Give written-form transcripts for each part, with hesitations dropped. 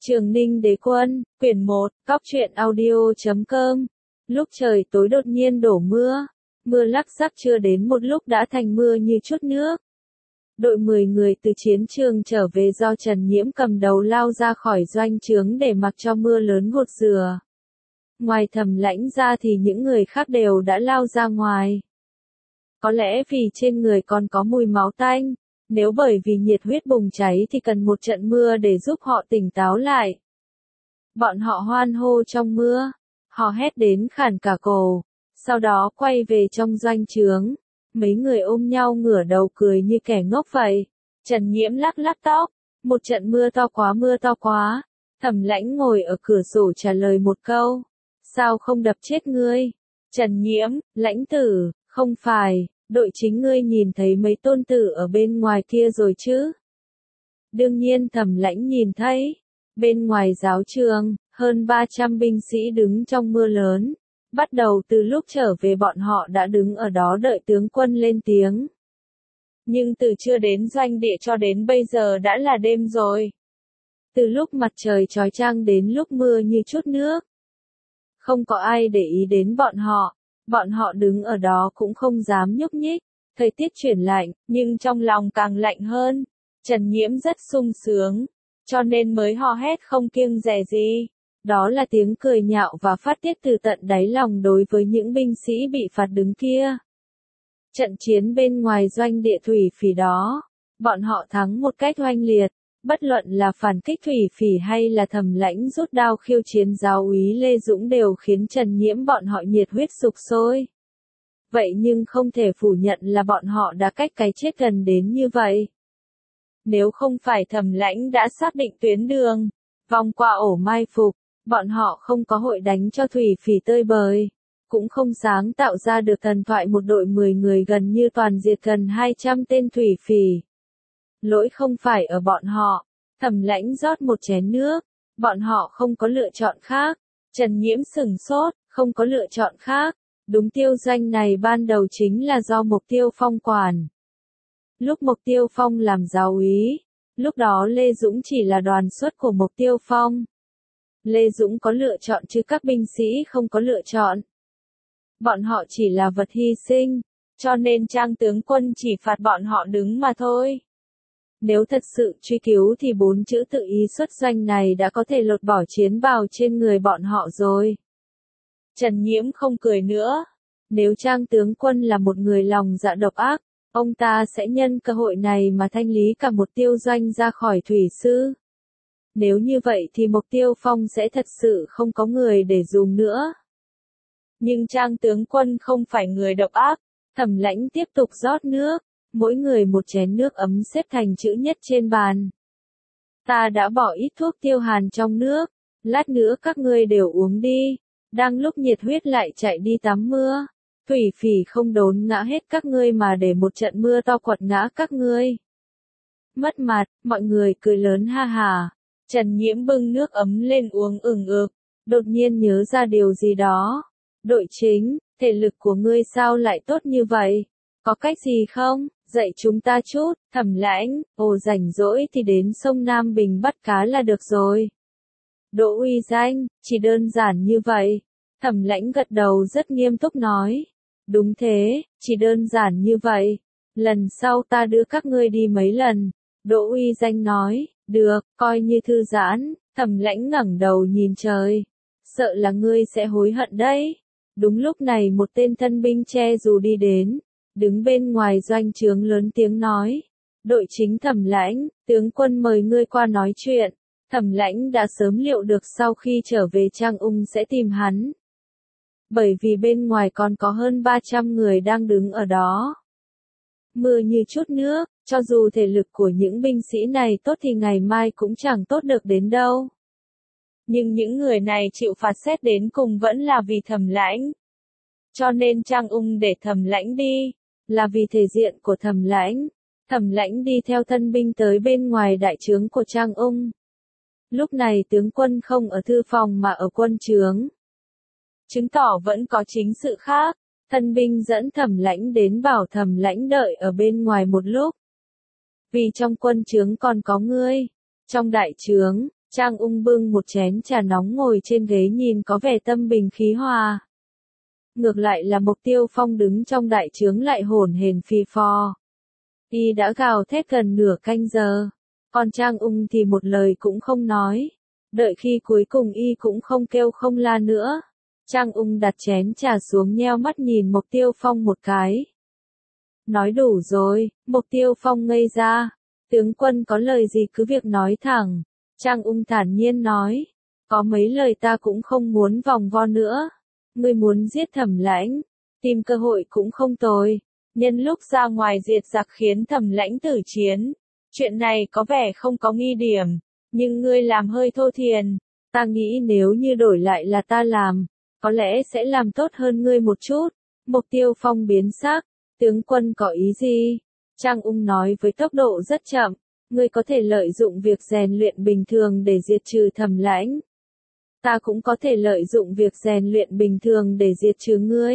Trường Ninh Đế Quân, quyển 1, Cóc truyện audio.com. Lúc trời tối đột nhiên đổ mưa. Mưa lắc rắc chưa đến một lúc đã thành mưa như chút nước. Đội 10 người từ chiến trường trở về do Trần Nhiễm cầm đầu lao ra khỏi doanh trướng để mặc cho mưa lớn gột rửa. Ngoài Thẩm Lãnh ra thì những người khác đều đã lao ra ngoài. Có lẽ vì trên người còn có mùi máu tanh. Nếu bởi vì nhiệt huyết bùng cháy thì cần một trận mưa để giúp họ tỉnh táo lại. Bọn họ hoan hô trong mưa, hò hét đến khản cả cổ, sau đó quay về trong doanh trướng. Mấy người ôm nhau ngửa đầu cười như kẻ ngốc vậy. Trần Nhiễm lắc lắc tóc, một trận mưa to quá. Thẩm Lãnh ngồi ở cửa sổ trả lời một câu. Sao không đập chết ngươi? Trần Nhiễm, Lãnh tử, không phải. Đội chính ngươi nhìn thấy mấy tôn tử ở bên ngoài kia rồi chứ? Đương nhiên Thẩm Lãnh nhìn thấy. Bên ngoài giáo trường, hơn 300 binh sĩ đứng trong mưa lớn. Bắt đầu từ lúc trở về bọn họ đã đứng ở đó đợi tướng quân lên tiếng. Nhưng từ chưa đến doanh địa cho đến bây giờ đã là đêm rồi. Từ lúc mặt trời chói chang đến lúc mưa như chút nước. Không có ai để ý đến bọn họ. Bọn họ đứng ở đó cũng không dám nhúc nhích. Thời tiết chuyển lạnh, nhưng trong lòng càng lạnh hơn. Trần Nhiễm rất sung sướng, cho nên mới hò hét không kiêng dè gì. Đó là tiếng cười nhạo và phát tiết từ tận đáy lòng đối với những binh sĩ bị phạt đứng kia. Trận chiến bên ngoài doanh địa thủy phỉ đó, bọn họ thắng một cách oanh liệt. Bất luận là phản kích thủy phỉ hay là Thẩm Lãnh rút đao khiêu chiến giáo úy Lê Dũng đều khiến Trần Nhiễm bọn họ nhiệt huyết sục sôi. Vậy nhưng không thể phủ nhận là bọn họ đã cách cái chết gần đến như vậy. Nếu không phải Thẩm Lãnh đã xác định tuyến đường, vòng qua ổ mai phục, bọn họ không có hội đánh cho thủy phỉ tơi bời, cũng không sáng tạo ra được thần thoại một đội 10 người gần như toàn diệt gần 200 tên thủy phỉ. Lỗi không phải ở bọn họ. Thẩm Lãnh rót một chén nước, bọn họ không có lựa chọn khác. Trần Nhiễm sửng sốt, không có lựa chọn khác. Đúng, Tiêu Doanh này ban đầu chính là do Mục Tiêu Phong quản. Lúc Mục Tiêu Phong làm giáo úy, lúc đó Lê Dũng chỉ là đoàn xuất của Mục Tiêu Phong. Lê Dũng có lựa chọn chứ các binh sĩ không có lựa chọn. Bọn họ chỉ là vật hy sinh, cho nên Trang tướng quân chỉ phạt bọn họ đứng mà thôi. Nếu thật sự truy cứu thì 4 chữ tự ý xuất doanh này đã có thể lột bỏ chiến bào trên người bọn họ rồi. Trần Nhiễm không cười nữa. Nếu Trang tướng quân là một người lòng dạ độc ác, ông ta sẽ nhân cơ hội này mà thanh lý cả một Tiêu Doanh ra khỏi thủy sư. Nếu như vậy thì Mục Tiêu Phong sẽ thật sự không có người để dùng nữa. Nhưng Trang tướng quân không phải người độc ác. Thẩm Lãnh tiếp tục rót nước. Mỗi người một chén nước ấm xếp thành chữ nhất trên bàn. Ta đã bỏ ít thuốc tiêu hàn trong nước. Lát nữa các ngươi đều uống đi. Đang lúc nhiệt huyết lại chạy đi tắm mưa. Thủy phỉ không đốn ngã hết các ngươi mà để một trận mưa to quật ngã các ngươi. Mất mặt, mọi người cười lớn ha hà. Trần Nhiễm bưng nước ấm lên uống ừng ực. Đột nhiên nhớ ra điều gì đó. Đội chính, thể lực của ngươi sao lại tốt như vậy? Có cách gì không? Dạy chúng ta chút. Thẩm Lãnh, rảnh rỗi thì đến sông Nam Bình bắt cá là được rồi. Đỗ uy danh, chỉ đơn giản như vậy. Thẩm Lãnh gật đầu rất nghiêm túc nói. Đúng thế, chỉ đơn giản như vậy. Lần sau ta đưa các ngươi đi mấy lần. Đỗ uy danh nói, được, coi như thư giãn. Thẩm Lãnh ngẩng đầu nhìn trời. Sợ là ngươi sẽ hối hận đấy. Đúng lúc này một tên thân binh che dù đi đến. Đứng bên ngoài doanh trướng lớn tiếng nói. Đội chính Thẩm Lãnh, tướng quân mời ngươi qua nói chuyện. Thẩm Lãnh đã sớm liệu được sau khi trở về Trang Ung sẽ tìm hắn. Bởi vì bên ngoài còn có hơn 300 người đang đứng ở đó. Mưa như chút nước, cho dù thể lực của những binh sĩ này tốt thì ngày mai cũng chẳng tốt được đến đâu. Nhưng những người này chịu phạt xét đến cùng vẫn là vì Thẩm Lãnh. Cho nên Trang Ung để Thẩm Lãnh đi, là vì thể diện của Thẩm Lãnh. Thẩm Lãnh đi theo thân binh tới bên ngoài đại trướng của Trang Ung. Lúc này tướng quân không ở thư phòng mà ở quân trướng. Chứng tỏ vẫn có chính sự khác. Thân binh dẫn Thẩm Lãnh đến bảo Thẩm Lãnh đợi ở bên ngoài một lúc. Vì trong quân trướng còn có ngươi. Trong đại trướng, Trang Ung bưng một chén trà nóng ngồi trên ghế nhìn có vẻ tâm bình khí hòa. Ngược lại là Mục Tiêu Phong đứng trong đại trướng lại hổn hển phì phò. Y đã gào thét gần nửa canh giờ, còn Trang Ung thì một lời cũng không nói. Đợi khi cuối cùng y cũng không kêu không la nữa. Trang Ung đặt chén trà xuống nheo mắt nhìn Mục Tiêu Phong một cái. Nói đủ rồi, Mục Tiêu Phong ngây ra. Tướng quân có lời gì cứ việc nói thẳng. Trang Ung thản nhiên nói. Có mấy lời ta cũng không muốn vòng vo nữa. Ngươi muốn giết Thẩm Lãnh, tìm cơ hội cũng không tồi. Nhân lúc ra ngoài diệt giặc khiến Thẩm Lãnh tử chiến. Chuyện này có vẻ không có nghi điểm. Nhưng ngươi làm hơi thô thiền. Ta nghĩ nếu như đổi lại là ta làm, có lẽ sẽ làm tốt hơn ngươi một chút. Mục Tiêu Phong biến sắc. Tướng quân có ý gì? Trang Ung nói với tốc độ rất chậm. Ngươi có thể lợi dụng việc rèn luyện bình thường để diệt trừ Thẩm Lãnh. Ta cũng có thể lợi dụng việc rèn luyện bình thường để diệt trừ ngươi.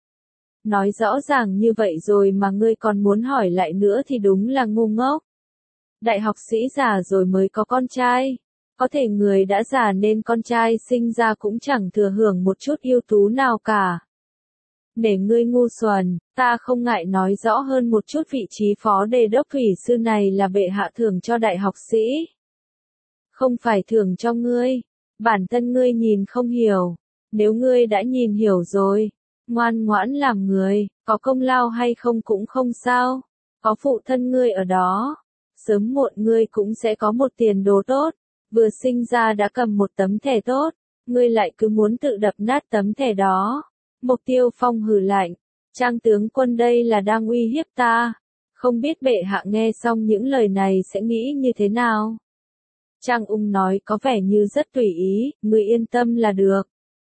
Nói rõ ràng như vậy rồi mà ngươi còn muốn hỏi lại nữa thì đúng là ngu ngốc. Đại học sĩ già rồi mới có con trai. Có thể người đã già nên con trai sinh ra cũng chẳng thừa hưởng một chút ưu tú nào cả. Để ngươi ngu xuẩn, ta không ngại nói rõ hơn một chút vị trí phó đề đốc thủy sư này là bệ hạ thưởng cho đại học sĩ. Không phải thưởng cho ngươi. Bản thân ngươi nhìn không hiểu. Nếu ngươi đã nhìn hiểu rồi, ngoan ngoãn làm người, có công lao hay không cũng không sao. Có phụ thân ngươi ở đó. Sớm muộn ngươi cũng sẽ có một tiền đồ tốt. Vừa sinh ra đã cầm một tấm thẻ tốt. Ngươi lại cứ muốn tự đập nát tấm thẻ đó. Mục Tiêu Phong hừ lạnh. Trang tướng quân đây là đang uy hiếp ta. Không biết bệ hạ nghe xong những lời này sẽ nghĩ như thế nào. Trang Ung nói có vẻ như rất tùy ý, ngươi yên tâm là được.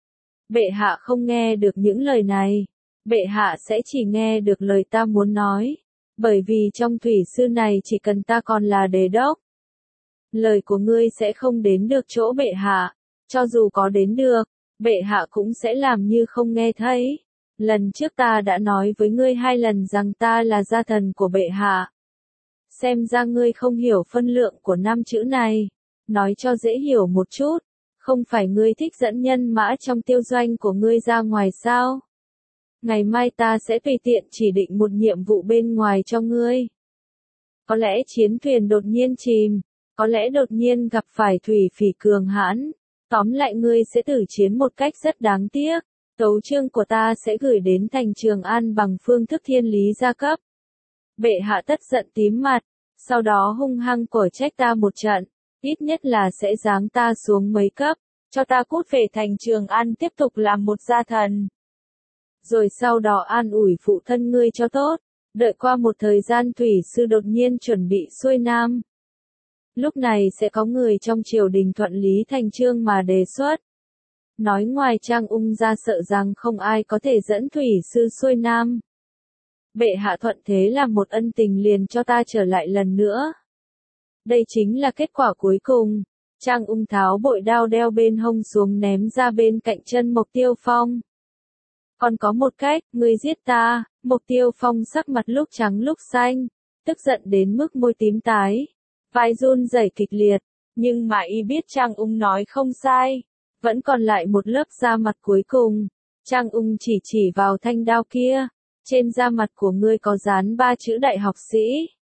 Bệ hạ không nghe được những lời này. Bệ hạ sẽ chỉ nghe được lời ta muốn nói. Bởi vì trong thủy sư này chỉ cần ta còn là đề đốc. Lời của ngươi sẽ không đến được chỗ bệ hạ. Cho dù có đến được, bệ hạ cũng sẽ làm như không nghe thấy. Lần trước ta đã nói với ngươi 2 lần rằng ta là gia thần của bệ hạ. Xem ra ngươi không hiểu phân lượng của 5 chữ này. Nói cho dễ hiểu một chút. Không phải ngươi thích dẫn nhân mã trong tiêu doanh của ngươi ra ngoài sao? Ngày mai ta sẽ tùy tiện chỉ định một nhiệm vụ bên ngoài cho ngươi. Có lẽ chiến thuyền đột nhiên chìm. Có lẽ đột nhiên gặp phải thủy phỉ cường hãn. Tóm lại ngươi sẽ tử chiến một cách rất đáng tiếc. Tấu chương của ta sẽ gửi đến thành Trường An bằng phương thức thiên lý gia cấp. Bệ hạ tất giận tím mặt. Sau đó hung hăng cổ trách ta một trận. Ít nhất là sẽ giáng ta xuống mấy cấp. Cho ta cút về thành Trường An tiếp tục làm một gia thần. Rồi sau đó an ủi phụ thân ngươi cho tốt. Đợi qua một thời gian thủy sư đột nhiên chuẩn bị xuôi nam. Lúc này sẽ có người trong triều đình thuận lý thành chương mà đề xuất. Nói ngoài Trang Ung ra sợ rằng không ai có thể dẫn thủy sư xuôi nam. Bệ hạ thuận thế làm một ân tình liền cho ta trở lại lần nữa. Đây chính là kết quả cuối cùng. Trang Ung tháo bội đao đeo bên hông xuống ném ra bên cạnh chân Mục Tiêu Phong. Còn có một cách, ngươi giết ta. Mục Tiêu Phong sắc mặt lúc trắng lúc xanh, tức giận đến mức môi tím tái, vai run rẩy kịch liệt, nhưng mà y biết Trang Ung nói không sai, vẫn còn lại một lớp da mặt cuối cùng. Trang Ung chỉ vào thanh đao kia, trên da mặt của ngươi có dán 3 chữ đại học sĩ.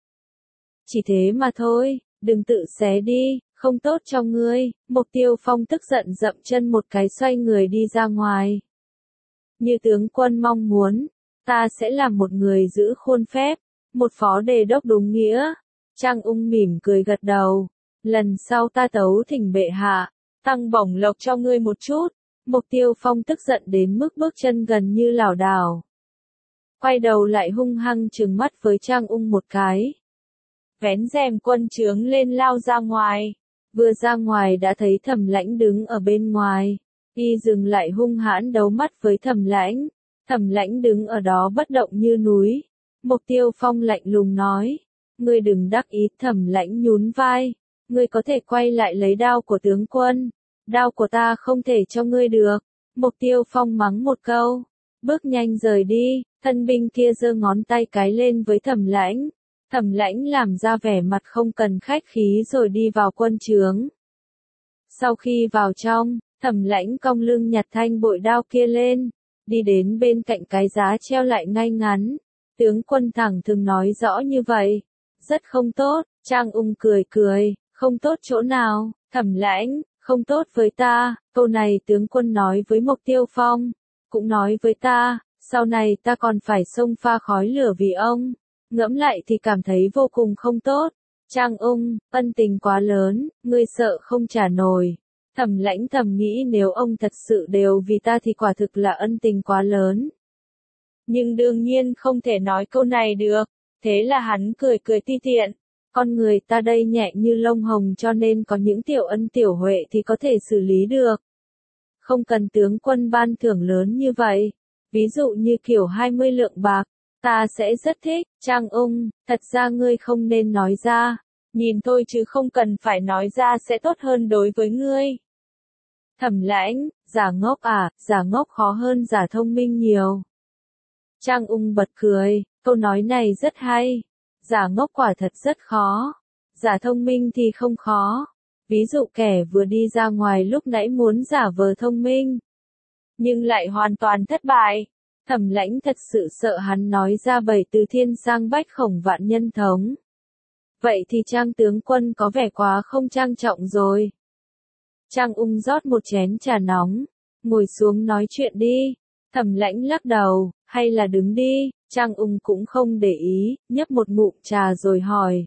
Chỉ thế mà thôi, đừng tự xé đi, không tốt cho ngươi. Mục Tiêu Phong tức giận dậm chân một cái xoay người đi ra ngoài. Như tướng quân mong muốn, ta sẽ làm một người giữ khuôn phép, một phó đề đốc đúng nghĩa. Trang Ung mỉm cười gật đầu. Lần sau ta tấu thỉnh bệ hạ, tăng bổng lộc cho ngươi một chút. Mục Tiêu Phong tức giận đến mức bước chân gần như lảo đảo. Quay đầu lại hung hăng trừng mắt với Trang Ung một cái. Vén rèm quân trướng lên lao ra ngoài. Vừa ra ngoài đã thấy Thẩm Lãnh đứng ở bên ngoài. Y dừng lại hung hãn đấu mắt với Thẩm Lãnh. Thẩm Lãnh đứng ở đó bất động như núi. Mục Tiêu Phong lạnh lùng nói. Ngươi đừng đắc ý. Thẩm Lãnh nhún vai. Ngươi có thể quay lại lấy đao của tướng quân. Đao của ta không thể cho ngươi được. Mục Tiêu Phong mắng một câu. Bước nhanh rời đi. Thân binh kia giơ ngón tay cái lên với Thẩm Lãnh. Thẩm Lãnh làm ra vẻ mặt không cần khách khí rồi đi vào quân trướng. Sau khi vào trong, Thẩm Lãnh cong lưng nhặt thanh bội đao kia lên, đi đến bên cạnh cái giá treo lại ngay ngắn. Tướng quân thẳng thừng nói rõ như vậy. Rất không tốt, Trang Ung cười cười, không tốt chỗ nào, Thẩm Lãnh, không tốt với ta, câu này tướng quân nói với Mộc Tiêu Phong, cũng nói với ta, sau này ta còn phải xông pha khói lửa vì ông, ngẫm lại thì cảm thấy vô cùng không tốt. Trang Ung, ân tình quá lớn, ngươi sợ không trả nổi. Thẩm Lãnh thầm nghĩ nếu ông thật sự đều vì ta thì quả thực là ân tình quá lớn. Nhưng đương nhiên không thể nói câu này được, thế là hắn cười cười ti tiện. Con người ta đây nhẹ như lông hồng cho nên có những tiểu ân tiểu huệ thì có thể xử lý được. Không cần tướng quân ban thưởng lớn như vậy. Ví dụ như kiểu 20 lượng bạc, ta sẽ rất thích. Trang Ung, thật ra ngươi không nên nói ra. Nhìn thôi chứ không cần phải nói ra sẽ tốt hơn đối với ngươi. Thẩm Lãnh, giả ngốc à, giả ngốc khó hơn giả thông minh nhiều. Trang Ung bật cười, câu nói này rất hay. Giả ngốc quả thật rất khó. Giả thông minh thì không khó. Ví dụ kẻ vừa đi ra ngoài lúc nãy muốn giả vờ thông minh, nhưng lại hoàn toàn thất bại. Thẩm Lãnh thật sự sợ hắn nói ra 7 từ thiên sang bách khổng vạn nhân thống. Vậy thì Trang tướng quân có vẻ quá không trang trọng rồi. Trang Ung rót một chén trà nóng, ngồi xuống nói chuyện đi. Thẩm Lãnh lắc đầu, hay là đứng đi. Trang Ung cũng không để ý, nhấp một ngụm trà rồi hỏi.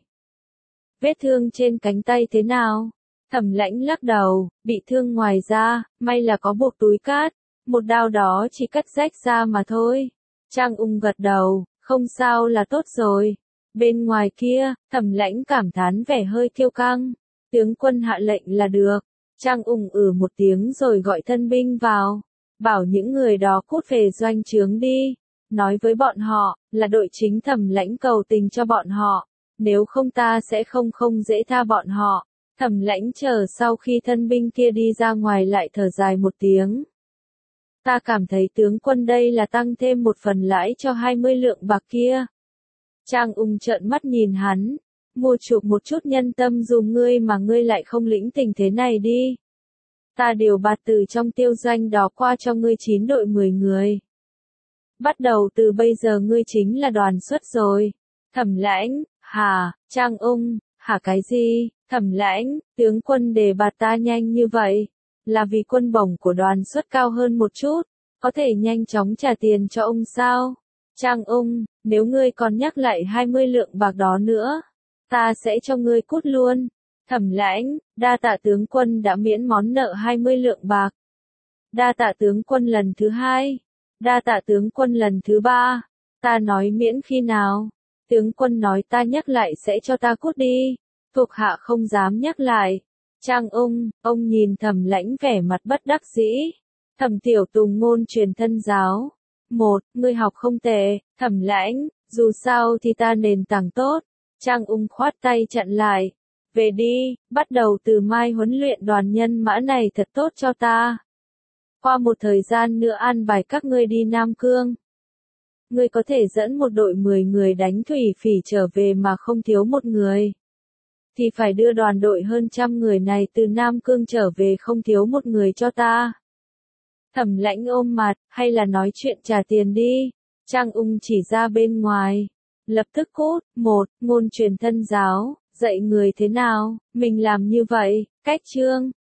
Vết thương trên cánh tay thế nào? Thẩm Lãnh lắc đầu, bị thương ngoài da, may là có buộc túi cát, một đao đó chỉ cắt rách da mà thôi. Trang Ung gật đầu, không sao là tốt rồi. Bên ngoài kia, Thẩm Lãnh cảm thán vẻ hơi kiêu căng. Tướng quân hạ lệnh là được. Trang Ung một tiếng rồi gọi thân binh vào. Bảo những người đó cút về doanh trướng đi. Nói với bọn họ, là đội chính Thẩm Lãnh cầu tình cho bọn họ. Nếu không ta sẽ không dễ tha bọn họ. Thẩm Lãnh chờ sau khi thân binh kia đi ra ngoài lại thở dài một tiếng. Ta cảm thấy tướng quân đây là tăng thêm một phần lãi cho 20 lượng bạc kia. Trang Ung trợn mắt nhìn hắn. Mua chuộc một chút nhân tâm dùm ngươi mà ngươi lại không lĩnh tình thế này đi. Ta điều bạt từ trong tiêu doanh đó qua cho ngươi 9 đội 10 người. Bắt đầu từ bây giờ ngươi chính là đoàn xuất rồi. Thẩm Lãnh, hả, Trang Ung, hả cái gì? Thẩm Lãnh, tướng quân đề bạt ta nhanh như vậy. Là vì quân bổng của đoàn xuất cao hơn một chút. Có thể nhanh chóng trả tiền cho ông sao? Trang Ung, nếu ngươi còn nhắc lại 20 lượng bạc đó nữa, ta sẽ cho ngươi cút luôn. Thẩm Lãnh, đa tạ tướng quân đã miễn món nợ 20 lượng bạc. Đa tạ tướng quân lần thứ 2. Đa tạ tướng quân lần thứ 3. Ta nói miễn khi nào? Tướng quân nói ta nhắc lại sẽ cho ta cút đi. Thuộc hạ không dám nhắc lại. Trang Ung, ông nhìn Thẩm Lãnh vẻ mặt bất đắc dĩ. Thẩm Tiểu Tùng ngôn truyền thân giáo. 1. Ngươi học không tệ, Thẩm Lãnh, dù sao thì ta nền tảng tốt. Trang Ung khoát tay chặn lại. Về đi, bắt đầu từ mai huấn luyện đoàn nhân mã này thật tốt cho ta. Qua một thời gian nữa an bài các ngươi đi Nam Cương. Ngươi có thể dẫn một đội 10 người đánh thủy phỉ trở về mà không thiếu một người. Thì phải đưa đoàn đội hơn 100 người này từ Nam Cương trở về không thiếu một người cho ta. Thẩm Lãnh ôm mặt, hay là nói chuyện trả tiền đi. Trang Ung chỉ ra bên ngoài. Lập tức cút. 1. Ngôn truyền thân giáo, dạy người thế nào, mình làm như vậy, cách chương.